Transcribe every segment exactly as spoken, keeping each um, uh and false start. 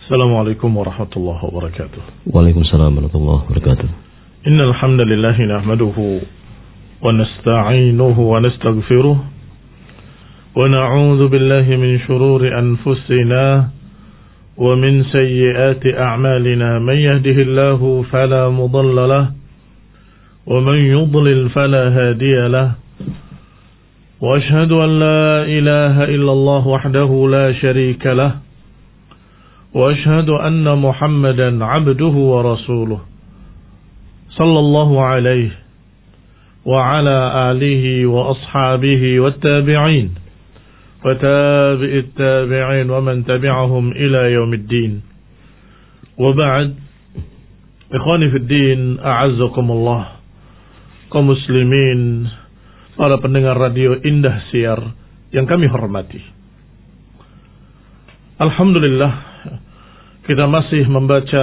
Assalamualaikum warahmatullahi wabarakatuh. Waalaikumsalam warahmatullahi wabarakatuh. Innal hamdalillah nahmaduhu wa nasta'inuhu wa nastaghfiruh wa na'udzu billahi min shururi anfusina wa min sayyiati a'malina. Man yahdihillahu fala mudilla lahu wa man yudlil fala hadiya lahu. Wa ashhadu an la ilaha illallah wahdahu la sharika lahu. وأشهد أن محمدا عبده ورسوله صلى الله عليه وعلى آله وأصحابه والتابعين وتابع التابعين ومن تبعهم إلى يوم الدين وبعد إخواني في الدين أعزكم الله kaum muslimin, para pendengar radio Indah Siar yang kami hormati. Alhamdulillah, kita masih membaca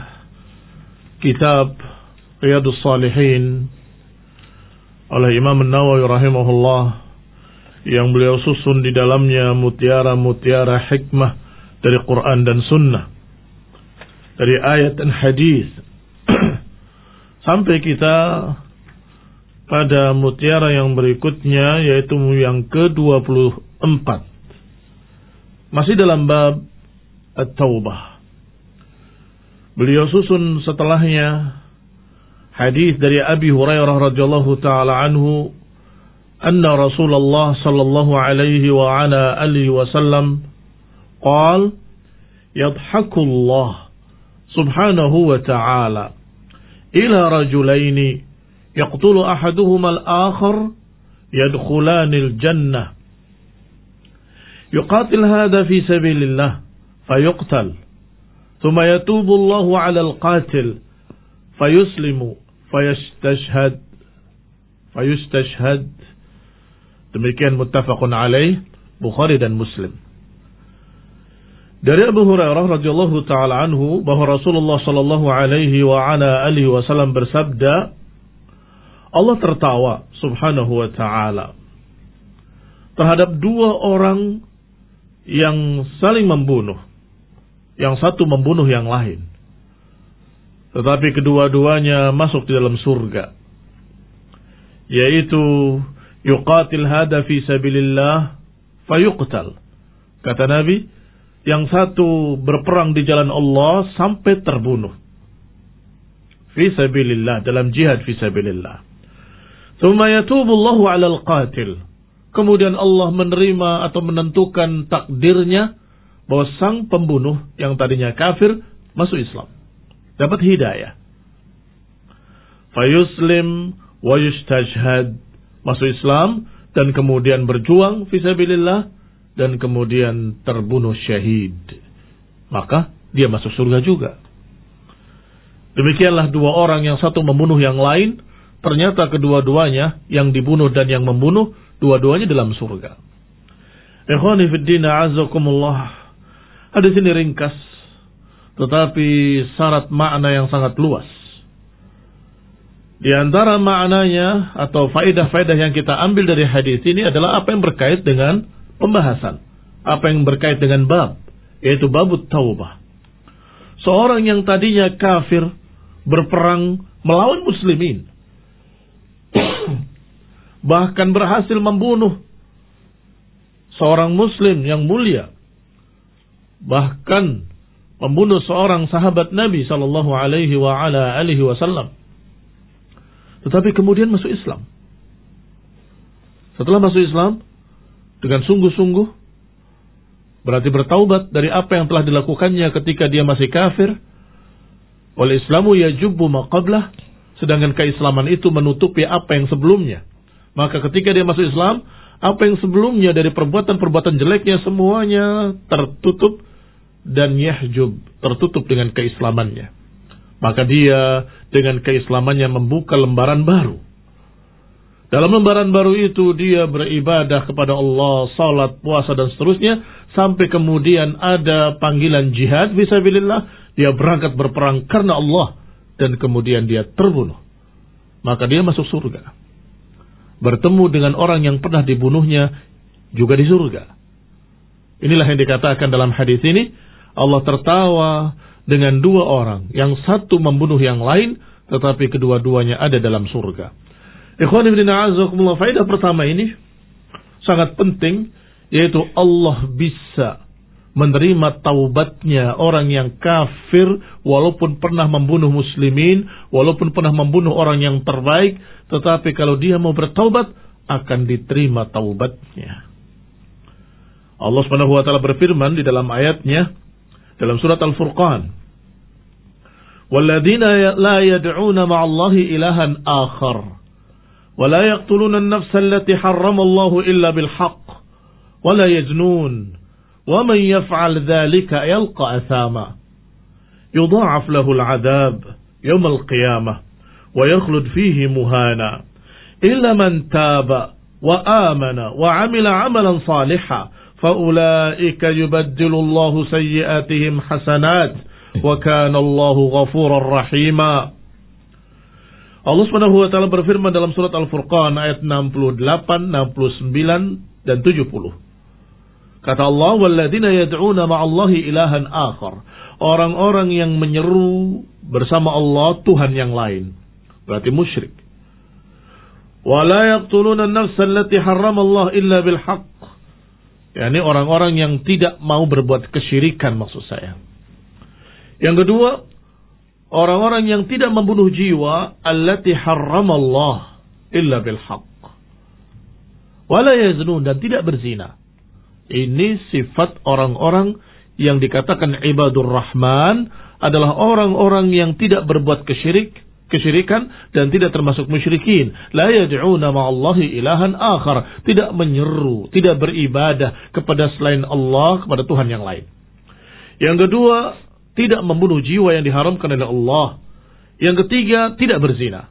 kitab Riyadhus Shalihin oleh Imam An-Nawawi rahimahullah, yang beliau susun di dalamnya mutiara-mutiara hikmah dari Quran dan Sunnah, dari ayat dan hadis, sampai kita pada mutiara yang berikutnya, yaitu yang ke dua puluh empat, masih dalam bab At-Taubah. Beliau susun setelahnya hadis dari Abi Hurairah radhiyallahu taala anhu, anna Rasulullah sallallahu alaihi wa ala alihi wasallam qala yadhaku Allah subhanahu wa ta'ala ila rajulaini yaqtulu ahaduhuma al-akhar yadkhulanil jannah yuqatil hadha fi sabilillah fayuqtal ثم يتوب الله على القاتل فيسلم فيستشهد فيستشهد. Demikian muttafaqun alaih, Bukhari dan Muslim. Dari Abu Hurairah radhiyallahu taala anhu bahwa Rasulullah sallallahu alaihi wa ala alihi wasallam bersabda, Allah tertawa subhanahu wa taala terhadap dua orang yang saling membunuh. Yang satu membunuh yang lain, tetapi kedua-duanya masuk di dalam surga, yaitu yuqatil hada fi sabilillah fayuqtal. Kata Nabi, yang satu berperang di jalan Allah sampai terbunuh, fi sabilillah, dalam jihad fi sabilillah. Tsumma yatubullahu 'alal qatil. Kemudian Allah menerima atau menentukan takdirnya bahwa sang pembunuh yang tadinya kafir masuk Islam, dapat hidayah. Fayuslim wa yustashhad, masuk Islam dan kemudian berjuang fisabilillah dan kemudian terbunuh syahid, maka dia masuk surga juga. Demikianlah dua orang, yang satu membunuh yang lain, ternyata kedua-duanya, yang dibunuh dan yang membunuh, dua-duanya dalam surga. Ikhwani fid din, a'azzakumullah. Hadis ini ringkas, tetapi syarat makna yang sangat luas. Di antara maknanya atau faedah-faedah yang kita ambil dari hadis ini adalah apa yang berkait dengan pembahasan, apa yang berkait dengan bab, yaitu babut taubah. Seorang yang tadinya kafir berperang melawan muslimin, bahkan berhasil membunuh seorang muslim yang mulia, bahkan membunuh seorang sahabat Nabi sallallahu alaihi wa ala alihi wasallam, tetapi kemudian masuk Islam. Setelah masuk Islam dengan sungguh-sungguh, berarti bertaubat dari apa yang telah dilakukannya ketika dia masih kafir. Wal Islamu yajubbu ma qablah, sedangkan keislaman itu menutupi apa yang sebelumnya. Maka ketika dia masuk Islam, apa yang sebelumnya dari perbuatan-perbuatan jeleknya semuanya tertutup dan yahjub, tertutup dengan keislamannya. Maka dia dengan keislamannya membuka lembaran baru. Dalam lembaran baru itu dia beribadah kepada Allah, salat, puasa dan seterusnya, sampai kemudian ada panggilan jihad fisabilillah, dia berangkat berperang karena Allah dan kemudian dia terbunuh. Maka dia masuk surga. Bertemu dengan orang yang pernah dibunuhnya juga di surga. Inilah yang dikatakan dalam hadis ini, Allah tertawa dengan dua orang, yang satu membunuh yang lain, tetapi kedua-duanya ada dalam surga. Ikhwan fillah a'azzakumullah, faedah pertama ini sangat penting, yaitu Allah bisa menerima taubatnya orang yang kafir walaupun pernah membunuh muslimin, walaupun pernah membunuh orang yang terbaik, tetapi kalau dia mau bertaubat akan diterima taubatnya. Allah Subhanahu wa taala berfirman di dalam ayatnya dalam surat Al-Furqan, "Walladzina la yad'una ma'allahi ilahan akhar wa la yaqtuluna an-nafsa allati harramallahu illa bil haqq wa la yaznun وَمَنْ يَفْعَلْ ذَلِكَ يَلْقَى أَثَامًا يُضَاعَفْ لَهُ الْعَذَابُ يَوْمَ الْقِيَامَةِ وَيَخْلُدْ فِيهِ مُهَانًا إِلَّا مَنْ تَابَ وَآمَنَ وَعَمِلَ عَمَلًا صَالِحًا فَأُولَئِكَ يُبَدِّلُ اللَّهُ سَيِّئَاتِهِمْ حَسَنَاتٍ وَكَانَ اللَّهُ غَفُورًا رَحِيمًا. Allah Subhanahu wa taala berfirman dalam surat Al-Furqan ayat enam puluh delapan, enam puluh sembilan dan tujuh puluh. Kata Allah, "Walladzina yad'una ma'allahi ilahan akhar." Orang-orang yang menyeru bersama Allah Tuhan yang lain, berarti musyrik. "Wa la yaqtuluna an-nafsa allati harramallahu illa bil haqq." yakni orang-orang yang tidak mau berbuat kesyirikan maksud saya. Yang kedua, orang-orang yang tidak membunuh jiwa allati harramallahu illa bil haqq. Wa la yaznun, dan tidak berzina. Ini sifat orang-orang yang dikatakan ibadur rahman, adalah orang-orang yang tidak berbuat kesyirik, kesyirikan dan tidak termasuk musyrikin. La yad'una ma'allahi ilahan akhar, tidak menyeru, tidak beribadah kepada selain Allah, kepada Tuhan yang lain. Yang kedua, tidak membunuh jiwa yang diharamkan oleh Allah. Yang ketiga, tidak berzina.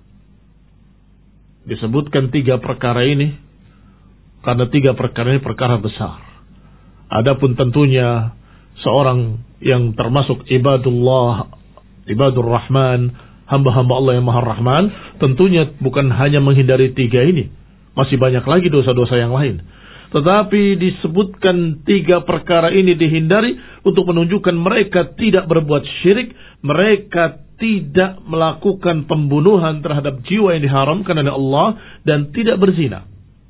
Disebutkan tiga perkara ini karena tiga perkara ini perkara besar. Adapun tentunya seorang yang termasuk ibadullah, ibadur rahman, hamba-hamba Allah yang maha rahman, tentunya bukan hanya menghindari tiga ini, masih banyak lagi dosa-dosa yang lain. Tetapi disebutkan tiga perkara ini dihindari untuk menunjukkan mereka tidak berbuat syirik, mereka tidak melakukan pembunuhan terhadap jiwa yang diharamkan oleh Allah, dan tidak berzina.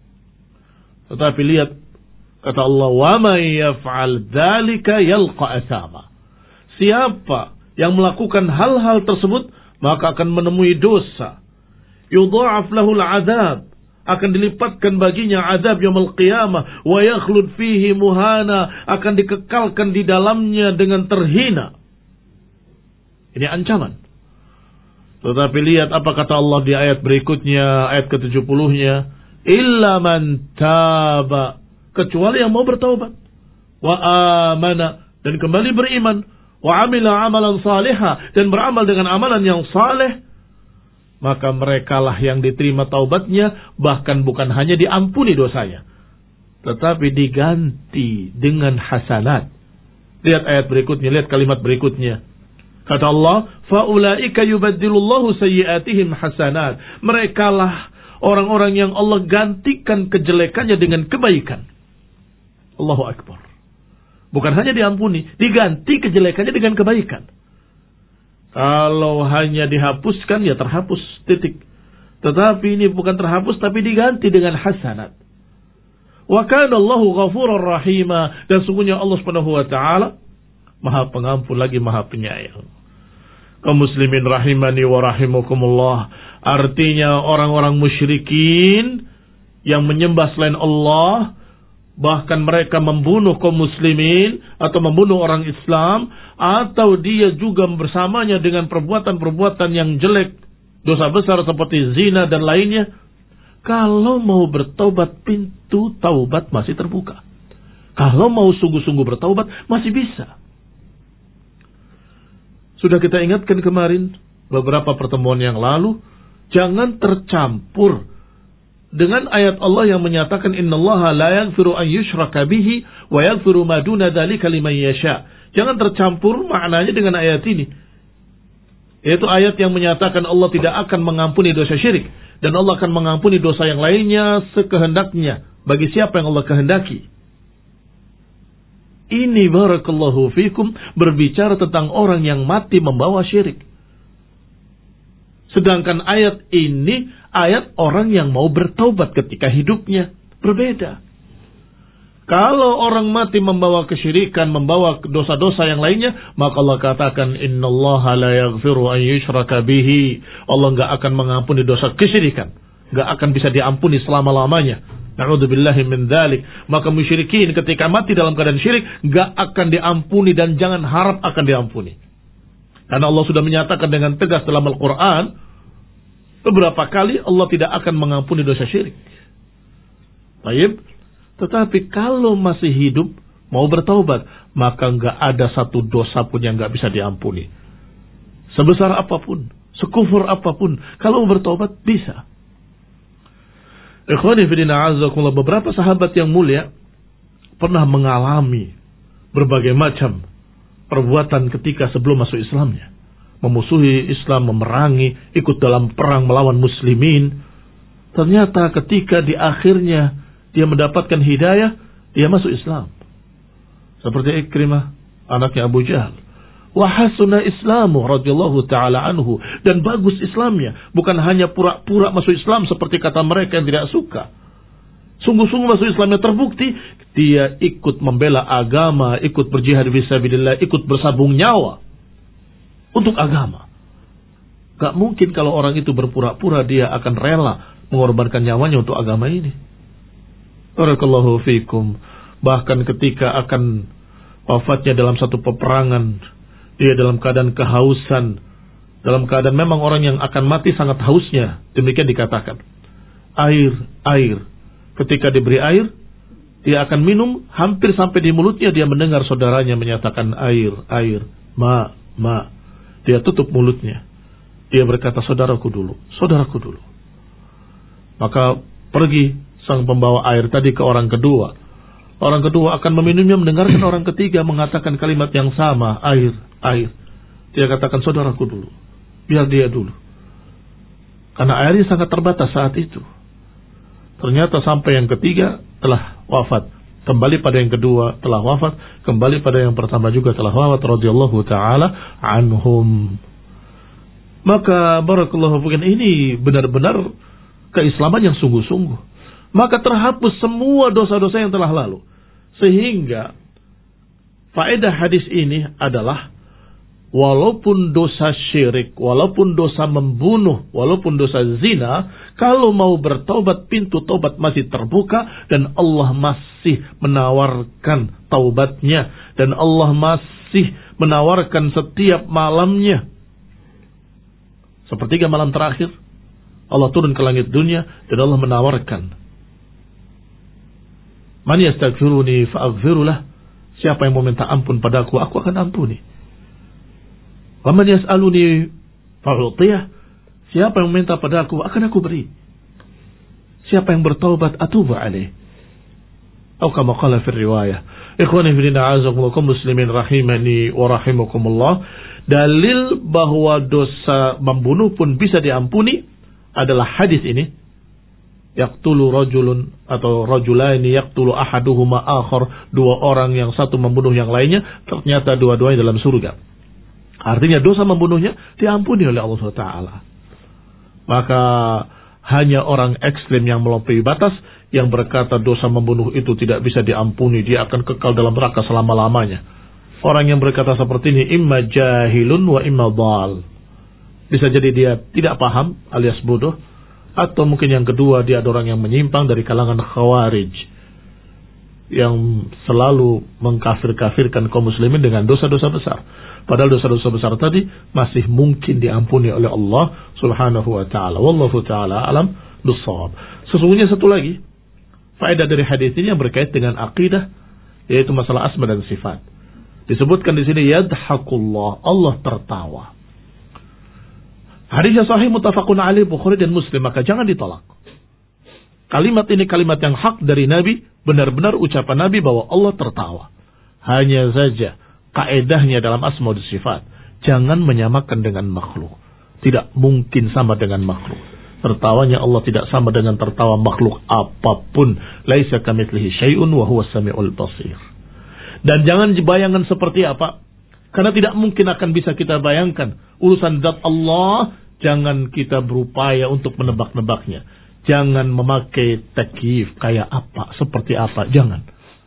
Tetapi lihat, kata Allah, wa may yaf'al dzalika yalqa athama. Siapa yang melakukan hal-hal tersebut, maka akan menemui dosa. Yudha'af lahul 'adzab, akan dilipatkan baginya azab yaumul qiyamah, wa yakhlud fihi muhana, akan dikekalkan di dalamnya dengan terhina. Ini ancaman. Tetapi lihat apa kata Allah di ayat berikutnya, ayat ke tujuh puluh-nya, illa man taba, kecuali yang mau bertaubat, wa amana, dan kembali beriman, wa amila amalan salihah, dan beramal dengan amalan yang saleh, maka merekalah yang diterima taubatnya, bahkan bukan hanya diampuni dosanya, tetapi diganti dengan hasanat. Lihat ayat berikutnya, lihat kalimat berikutnya. Kata Allah, faulaika yubaddilullahu sayyi'atihim hasanat. Merekalah orang-orang yang Allah gantikan kejelekannya dengan kebaikan. Allahu Akbar. Bukan hanya diampuni, diganti kejelekannya dengan kebaikan. Kalau hanya dihapuskan, ya terhapus, titik. Tetapi ini bukan terhapus, tapi diganti dengan hasanat. Wa kana Allahu ghafurar rahima, dan sungguhnya Allah Subhanahu wa taala Maha Pengampun lagi Maha Penyayang. Kaum muslimin rahimani wa rahimakumullah, artinya orang-orang musyrikin yang menyembah selain Allah, bahkan mereka membunuh kaum muslimin atau membunuh orang Islam, atau dia juga bersamanya dengan perbuatan-perbuatan yang jelek, dosa besar seperti zina dan lainnya, kalau mau bertaubat, pintu taubat masih terbuka. Kalau mau sungguh-sungguh bertaubat, masih bisa. Sudah kita ingatkan kemarin, beberapa pertemuan yang lalu, jangan tercampur dengan ayat Allah yang menyatakan innallaha la yaghfiru an yushraka bihi wa yaghfiru ma duna dzalika liman yasha. Jangan tercampur maknanya dengan ayat ini. Yaitu ayat yang menyatakan Allah tidak akan mengampuni dosa syirik, dan Allah akan mengampuni dosa yang lainnya sekehendaknya bagi siapa yang Allah kehendaki. Ini barakallahu fikum berbicara tentang orang yang mati membawa syirik. Sedangkan ayat ini ayat orang yang mau bertaubat ketika hidupnya. Berbeda. Kalau orang mati membawa kesyirikan, membawa dosa-dosa yang lainnya, maka Allah katakan innallaha la yaghfiru an yushraka bihi. Allah enggak akan mengampuni dosa kesyirikan. Enggak akan bisa diampuni selama-lamanya. Na'udzubillahi min dzalik. Maka musyrikin ketika mati dalam keadaan syirik enggak akan diampuni dan jangan harap akan diampuni. Karena Allah sudah menyatakan dengan tegas dalam Al-Qur'an beberapa kali Allah tidak akan mengampuni dosa syirik. Baik. Tetapi kalau masih hidup mau bertaubat, maka enggak ada satu dosa pun yang enggak bisa diampuni. Sebesar apapun, sekufur apapun, kalau bertaubat bisa. Ikhwani fillah a'azzakumullah, beberapa sahabat yang mulia pernah mengalami berbagai macam perbuatan ketika sebelum masuk Islamnya. Memusuhi Islam, memerangi, ikut dalam perang melawan muslimin. Ternyata ketika di akhirnya dia mendapatkan hidayah, dia masuk Islam. Seperti Ikrimah, anaknya Abu Jahal. Wa hasuna Islamu radhiyallahu taala anhu, dan bagus Islamnya, bukan hanya pura-pura masuk Islam seperti kata mereka yang tidak suka. Sungguh-sungguh masuk Islamnya terbukti dia ikut membela agama, ikut berjihad fisabilillah, ikut bersabung nyawa untuk agama. Gak mungkin kalau orang itu berpura-pura dia akan rela mengorbankan nyawanya untuk agama ini. Barakallahu fikum. Bahkan ketika akan wafatnya dalam satu peperangan, dia dalam keadaan kehausan, dalam keadaan memang orang yang akan mati sangat hausnya. Demikian dikatakan. Air, air. Ketika diberi air, dia akan minum, hampir sampai di mulutnya dia mendengar saudaranya menyatakan air, air, ma, ma. Dia tutup mulutnya. Dia berkata, saudaraku dulu, saudaraku dulu. Maka pergi sang pembawa air tadi ke orang kedua. Orang kedua akan meminumnya, mendengarkan orang ketiga mengatakan kalimat yang sama, air, air. Dia katakan, saudaraku dulu, biar dia dulu. Karena airnya sangat terbatas saat itu. Ternyata sampai yang ketiga telah wafat. Kembali pada yang kedua telah wafat. Kembali pada yang pertama juga telah wafat. Radhiyallahu ta'ala anhum. Maka barakallahu fikum, ini benar-benar keislaman yang sungguh-sungguh. Maka terhapus semua dosa-dosa yang telah lalu. Sehingga faedah hadis ini adalah walaupun dosa syirik, walaupun dosa membunuh, walaupun dosa zina, kalau mau bertaubat, pintu taubat masih terbuka dan Allah masih menawarkan taubatnya, dan Allah masih menawarkan setiap malamnya. Sepertiga malam terakhir Allah turun ke langit dunia dan Allah menawarkan, man yastaghfiruni fa'aghfirulah. Siapa yang mau minta ampun padaku, aku akan ampuni. Wa man yas'aluni fa'u'tiyah. Siapa yang minta padaku, akan aku beri. Siapa yang bertaubat, atubu alaih. Atau kama qala fi riwayah. Ikhwani fillah a'azakumullah muslimin rahimani wa rahimakumullah. Dalil bahwa dosa membunuh pun bisa diampuni adalah hadis ini. Yaqtulu rajulun atau rajulaini yaqtulu ahaduhuma akhar, dua orang yang satu membunuh yang lainnya, ternyata dua-duanya dalam surga. Artinya dosa membunuhnya diampuni oleh Allah subhanahu wa taala. Maka hanya orang ekstrim yang melampaui batas yang berkata dosa membunuh itu tidak bisa diampuni, dia akan kekal dalam neraka selama-lamanya. Orang yang berkata seperti ini imma jahilun wa imma dhal. Bisa jadi dia tidak paham alias bodoh, atau mungkin yang kedua dia ada orang yang menyimpang dari kalangan khawarij yang selalu mengkafir-kafirkan kaum muslimin dengan dosa-dosa besar. Padahal dosa-dosa besar tadi masih mungkin diampuni oleh Allah subhanahu wa ta'ala. Wallahu ta'ala alam bissawab. Sesungguhnya satu lagi faedah dari hadis ini yang berkait dengan akidah, yaitu masalah asma dan sifat. Disebutkan di sini yadhakullah, Allah tertawa. Hadisnya sahih muttafaqun alaih Bukhari dan Muslim, maka jangan ditolak. Kalimat ini kalimat yang hak dari Nabi, benar-benar ucapan Nabi bahwa Allah tertawa. Hanya saja kaedahnya dalam asma dan sifat, jangan menyamakan dengan makhluk. Tidak mungkin sama dengan makhluk. Tertawanya Allah tidak sama dengan tertawa makhluk apapun. Laisa kamitslihi syai'un wa huwas samiul basir. Dan jangan bayangan seperti apa, karena tidak mungkin akan bisa kita bayangkan. Urusan zat Allah, jangan kita berupaya untuk menebak-nebaknya. Jangan memakai takyif kayak apa, seperti apa, jangan.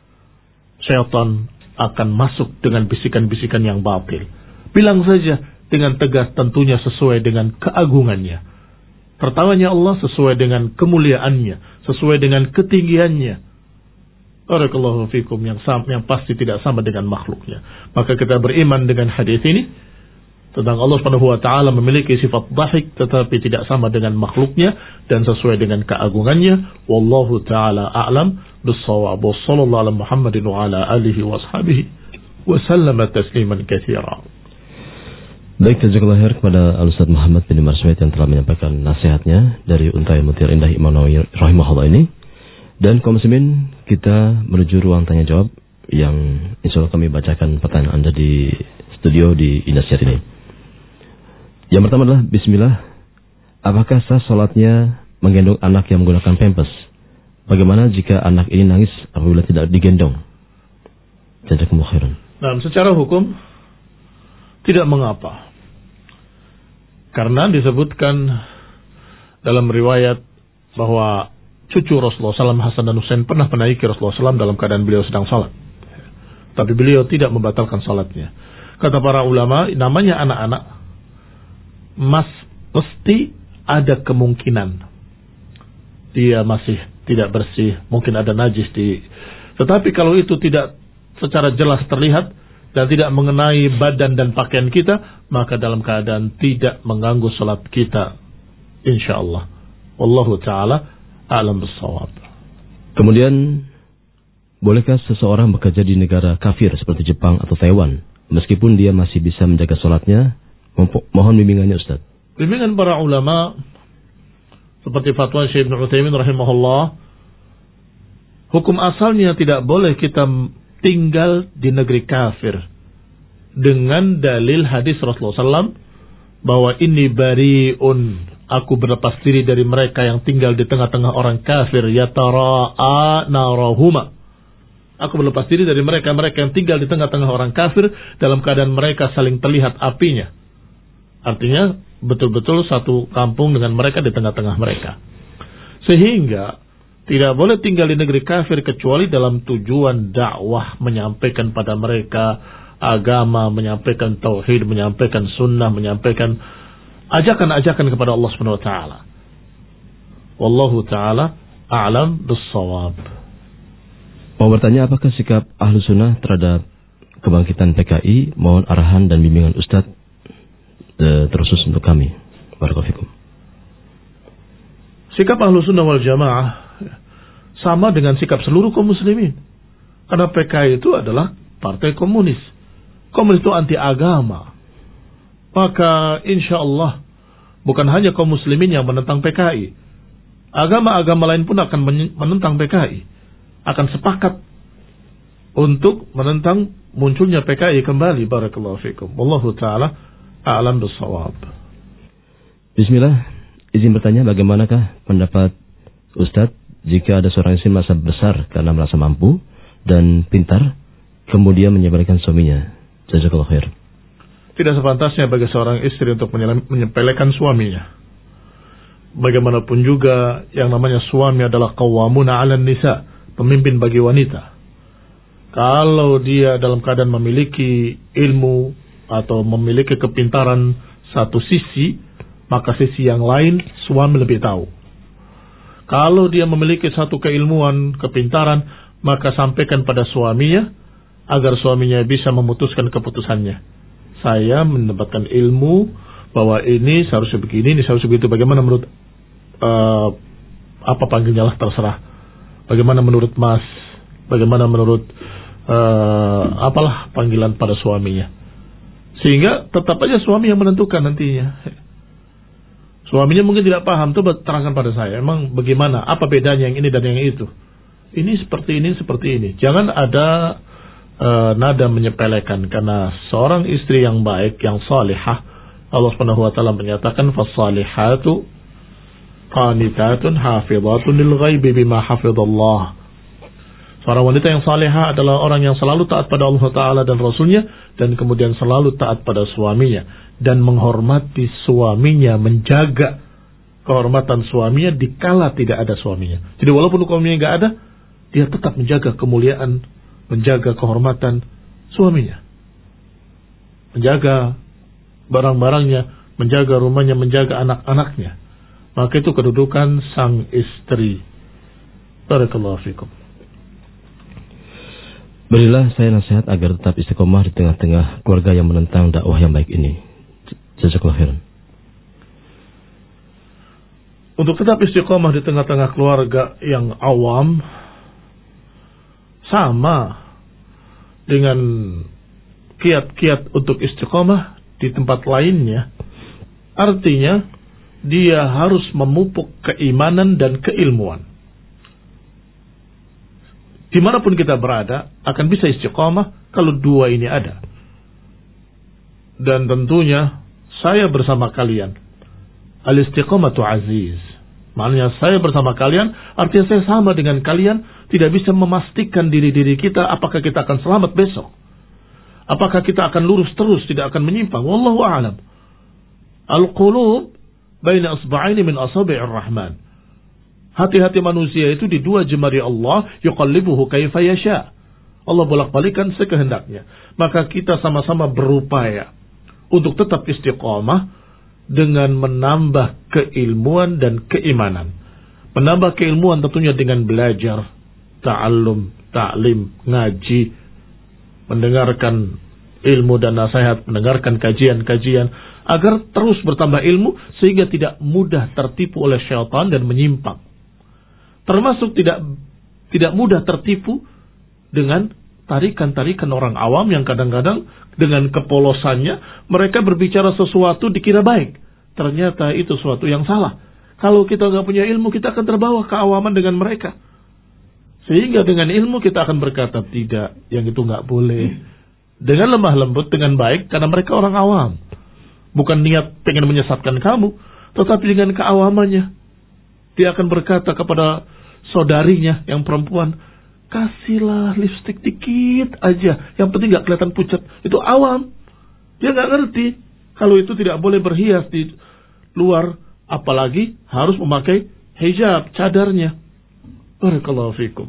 Syaitan akan masuk dengan bisikan-bisikan yang batil. Bilang saja dengan tegas, tentunya sesuai dengan keagungannya. Pertamanya Allah sesuai dengan kemuliaannya, sesuai dengan ketinggiannya. Barakallahu fikum, yang sama, yang pasti tidak sama dengan makhluknya. Maka kita beriman dengan hadis ini tentang Allah Subhanahu wa taala memiliki sifat dhahik tetapi tidak sama dengan makhluknya dan sesuai dengan keagungannya. Wallahu taala a'lam bis-shawab. Wassallallahu ala Muhammadin wa ala alihi wa ashabihi wa sallama tasliman katsira. Baik, jazakallahu khair kepada Al-Ustaz Muhammad bin Marswait yang telah menyampaikan nasihatnya dari Untai Mutir Indah Imam Nawawi rahimahullah ini. Dan kaum muslimin, kita menuju ruang tanya jawab yang insya Allah kami bacakan pertanyaan Anda di studio di Indosiar ini. Yang pertama adalah bismillah, apakah sah salatnya menggendong anak yang menggunakan pampers? Bagaimana jika anak ini nangis apabila tidak digendong? Jazakumullah khairan. Nah, secara hukum tidak mengapa. Karena disebutkan dalam riwayat bahwa cucu Rasulullah shallallahu alaihi wasallam Hasan dan Husain pernah menaiki Rasulullah shallallahu alaihi wasallam dalam keadaan beliau sedang salat. Tapi beliau tidak membatalkan salatnya. Kata para ulama, namanya anak-anak, mas mesti ada kemungkinan dia masih tidak bersih, mungkin ada najis di. Tetapi kalau itu tidak secara jelas terlihat dan tidak mengenai badan dan pakaian kita, maka dalam keadaan tidak mengganggu salat kita, insyaallah. Wallahu taala a'lam bis-shawab. Kemudian, bolehkah seseorang bekerja di negara kafir seperti Jepang atau Taiwan, meskipun dia masih bisa menjaga sholatnya? Mohon bimbingannya, Ustaz. Bimbingan para ulama, seperti fatwa Syekh Ibnu Utsaimin rahimahullah, hukum asalnya tidak boleh kita tinggal di negeri kafir dengan dalil hadis Rasulullah shallallahu alaihi wasallam bahwa ini bari'un, aku berlepas diri dari mereka yang tinggal di tengah-tengah orang kafir, yatara'a narahuma. Aku berlepas diri dari mereka-mereka yang tinggal di tengah-tengah orang kafir dalam keadaan mereka saling terlihat apinya. Artinya betul-betul satu kampung dengan mereka di tengah-tengah mereka. Sehingga tidak boleh tinggal di negeri kafir kecuali dalam tujuan dakwah, menyampaikan pada mereka agama, menyampaikan tauhid, menyampaikan sunnah, menyampaikan ajakan-ajakan kepada Allah Subhanahu wa taala. Wallahu taala a'lam bis-shawab. Mau bertanya, apakah sikap Ahlu Sunnah terhadap kebangkitan P K I? Mohon arahan dan bimbingan Ustaz e, terusus untuk kami. Barakallahu fikum. Sikap Ahlu Sunnah wal Jamaah sama dengan sikap seluruh kaum muslimin. Karena P K I itu adalah partai komunis. Komunis itu anti agama. Maka insya Allah bukan hanya kaum muslimin yang menentang P K I. Agama-agama lain pun akan menentang P K I. Akan sepakat untuk menentang munculnya P K I kembali. Barakallahu fikum. Wallahu ta'ala a'lam bis-shawab. Bismillah, izin bertanya, bagaimanakah pendapat Ustadz jika ada seorang istri merasa besar karena merasa mampu dan pintar, kemudian menyepelekan suaminya? Jazakallahu khair. Tidak sepantasnya bagi seorang istri untuk menyepelekan suaminya. Bagaimanapun juga yang namanya suami adalah qawwamuna 'alan nisa, pemimpin bagi wanita. Kalau dia dalam keadaan memiliki ilmu atau memiliki kepintaran satu sisi, maka sisi yang lain suami lebih tahu. Kalau dia memiliki satu keilmuan, kepintaran, maka sampaikan pada suaminya agar suaminya bisa memutuskan keputusannya. Saya mendapatkan ilmu bahwa ini seharusnya begini, ini seharusnya begitu. Bagaimana menurut uh, apa panggilnya lah, terserah. Bagaimana menurut Mas? Bagaimana menurut uh, apalah panggilan pada suaminya? Sehingga tetap aja suami yang menentukan nantinya. Suaminya mungkin tidak paham, tuh terangkan pada saya. Emang bagaimana? Apa bedanya yang ini dan yang itu? Ini seperti ini, seperti ini. Jangan ada uh, nada menyepelekan, karena seorang istri yang baik, yang salihah, Allah Subhanahu wa taala menyatakan fas-salihatu qanitatun hafizatun lil ghaibi bima hafizallah. Seorang wanita yang salihah adalah orang yang selalu taat pada Allah Ta'ala dan Rasulnya, dan kemudian selalu taat pada suaminya, dan menghormati suaminya, menjaga kehormatan suaminya dikala tidak ada suaminya. Jadi walaupun suaminya nggak ada, dia tetap menjaga kemuliaan, menjaga kehormatan suaminya, menjaga barang-barangnya, menjaga rumahnya, menjaga anak-anaknya. Maka itu kedudukan sang istri. Barakallahu fikum. Berilah saya nasihat agar tetap istiqomah di tengah-tengah keluarga yang menentang dakwah yang baik ini. Jazakallahu khairan. Untuk tetap istiqomah di tengah-tengah keluarga yang awam, sama dengan kiat-kiat untuk istiqomah di tempat lainnya. Artinya, dia harus memupuk keimanan dan keilmuan. Dimanapun kita berada, akan bisa istiqamah kalau dua ini ada. Dan tentunya, saya bersama kalian. Al-istiqamatu aziz. Maknanya saya bersama kalian, artinya saya sama dengan kalian, tidak bisa memastikan diri-diri kita apakah kita akan selamat besok. Apakah kita akan lurus terus, tidak akan menyimpang. Wallahu a'lam. Al-qulub baina asba'aini min asabi'ir rahman. Hati-hati manusia itu di dua jemari Allah, yuqallibuhu kaifa yasha. Allah bolak-balikan sekehendaknya. Maka kita sama-sama berupaya untuk tetap istiqamah dengan menambah keilmuan dan keimanan. Menambah keilmuan tentunya dengan belajar, ta'allum, ta'lim, ngaji, mendengarkan ilmu dan nasihat, mendengarkan kajian-kajian, agar terus bertambah ilmu sehingga tidak mudah tertipu oleh syaitan dan menyimpang. Termasuk tidak tidak mudah tertipu dengan tarikan-tarikan orang awam yang kadang-kadang dengan kepolosannya mereka berbicara sesuatu dikira baik. Ternyata itu sesuatu yang salah. Kalau kita nggak punya ilmu, kita akan terbawa keawaman dengan mereka. Sehingga dengan ilmu kita akan berkata, tidak, yang itu nggak boleh. Dengan lemah lembut, dengan baik, karena mereka orang awam. Bukan niat pengen menyesatkan kamu, tetapi dengan keawamannya. Dia akan berkata kepada saudarinya yang perempuan, kasihlah lipstik dikit aja, yang penting gak kelihatan pucat. Itu awam. Dia gak ngerti kalau itu tidak boleh berhias di luar, apalagi harus memakai hijab, cadarnya. Barakallahu fikum.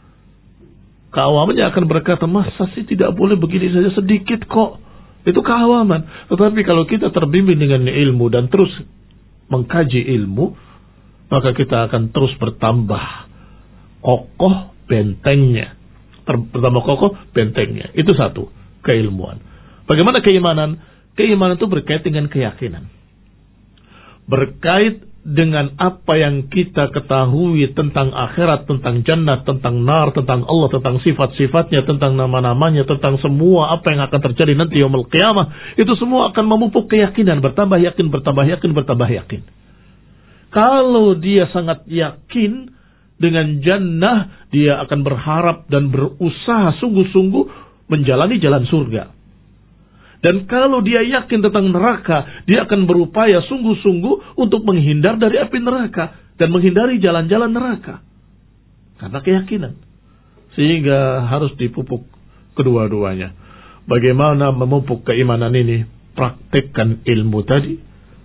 Keawamannya akan berkata, masa sih tidak boleh begini saja, sedikit kok. Itu keawaman. Tetapi kalau kita terbimbing dengan ilmu dan terus mengkaji ilmu, maka kita akan terus bertambah kokoh bentengnya. Bertambah kokoh bentengnya. Itu satu, keilmuan. Bagaimana keimanan? Keimanan itu berkait dengan keyakinan. Berkait dengan apa yang kita ketahui tentang akhirat, tentang jannah, tentang nar, tentang Allah, tentang sifat-sifatnya, tentang nama-namanya, tentang semua apa yang akan terjadi nanti yaumul qiyamah. Itu semua akan memupuk keyakinan. Bertambah yakin, bertambah yakin, bertambah yakin. Kalau dia sangat yakin dengan jannah, dia akan berharap dan berusaha sungguh-sungguh menjalani jalan surga. Dan kalau dia yakin tentang neraka, dia akan berupaya sungguh-sungguh untuk menghindar dari api neraka dan menghindari jalan-jalan neraka. Karena keyakinan. Sehingga harus dipupuk kedua-duanya. Bagaimana memupuk keimanan ini? Praktekkan ilmu tadi.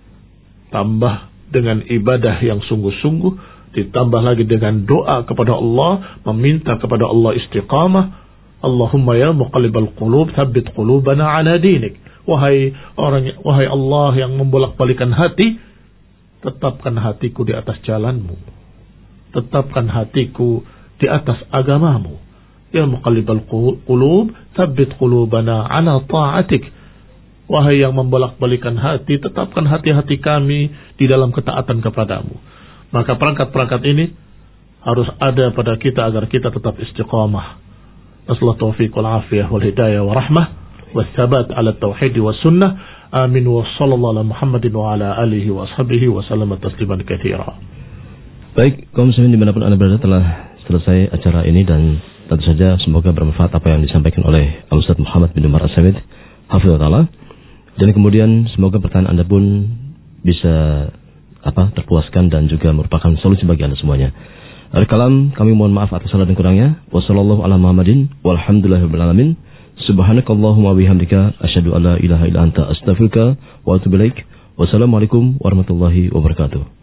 Tambah dengan ibadah yang sungguh-sungguh, ditambah lagi dengan doa kepada Allah, meminta kepada Allah istiqamah. Allahumma ya muqallibal qulub, tsabbit qulubana ala dinik. Wahai orang, wahai Allah yang membolak-balikan hati, tetapkan hatiku di atas jalanmu. Tetapkan hatiku di atas agamamu. Ya muqallibal qulub, tsabbit qulubana ala ta'atik. Wahai yang membolak-balikan hati, tetapkan hati-hati kami di dalam ketaatan kepadamu. Maka perangkat-perangkat ini harus ada pada kita agar kita tetap istiqamah. Nasallahu taufiq wal afiyah wal hidayah wa rahmah wa tsabat ala tauhid wa sunnah. Amin wa sallallahu ala Muhammadin wa ala alihi wa ashabihi wa sallama tasliman katsira. Baik, kaum muslimin dimanapun Anda berada, telah selesai acara ini dan tentu saja semoga bermanfaat apa yang disampaikan oleh Al-Ustaz Muhammad bin Umar As-Samit hafizahullah. Dan kemudian semoga pertanyaan Anda pun bisa apa terpuaskan dan juga merupakan solusi bagi Anda semuanya. Al-kalam, kami mohon maaf atas salah dan kurangnya. Wassallallahu ala Muhammadin walhamdulillahirabbil alamin. Subhanakallahumma bihamdika asyhadu an la ilaha illa anta astaghfiruka wa atubu ilaik. Wassalamualaikum warahmatullahi wabarakatuh.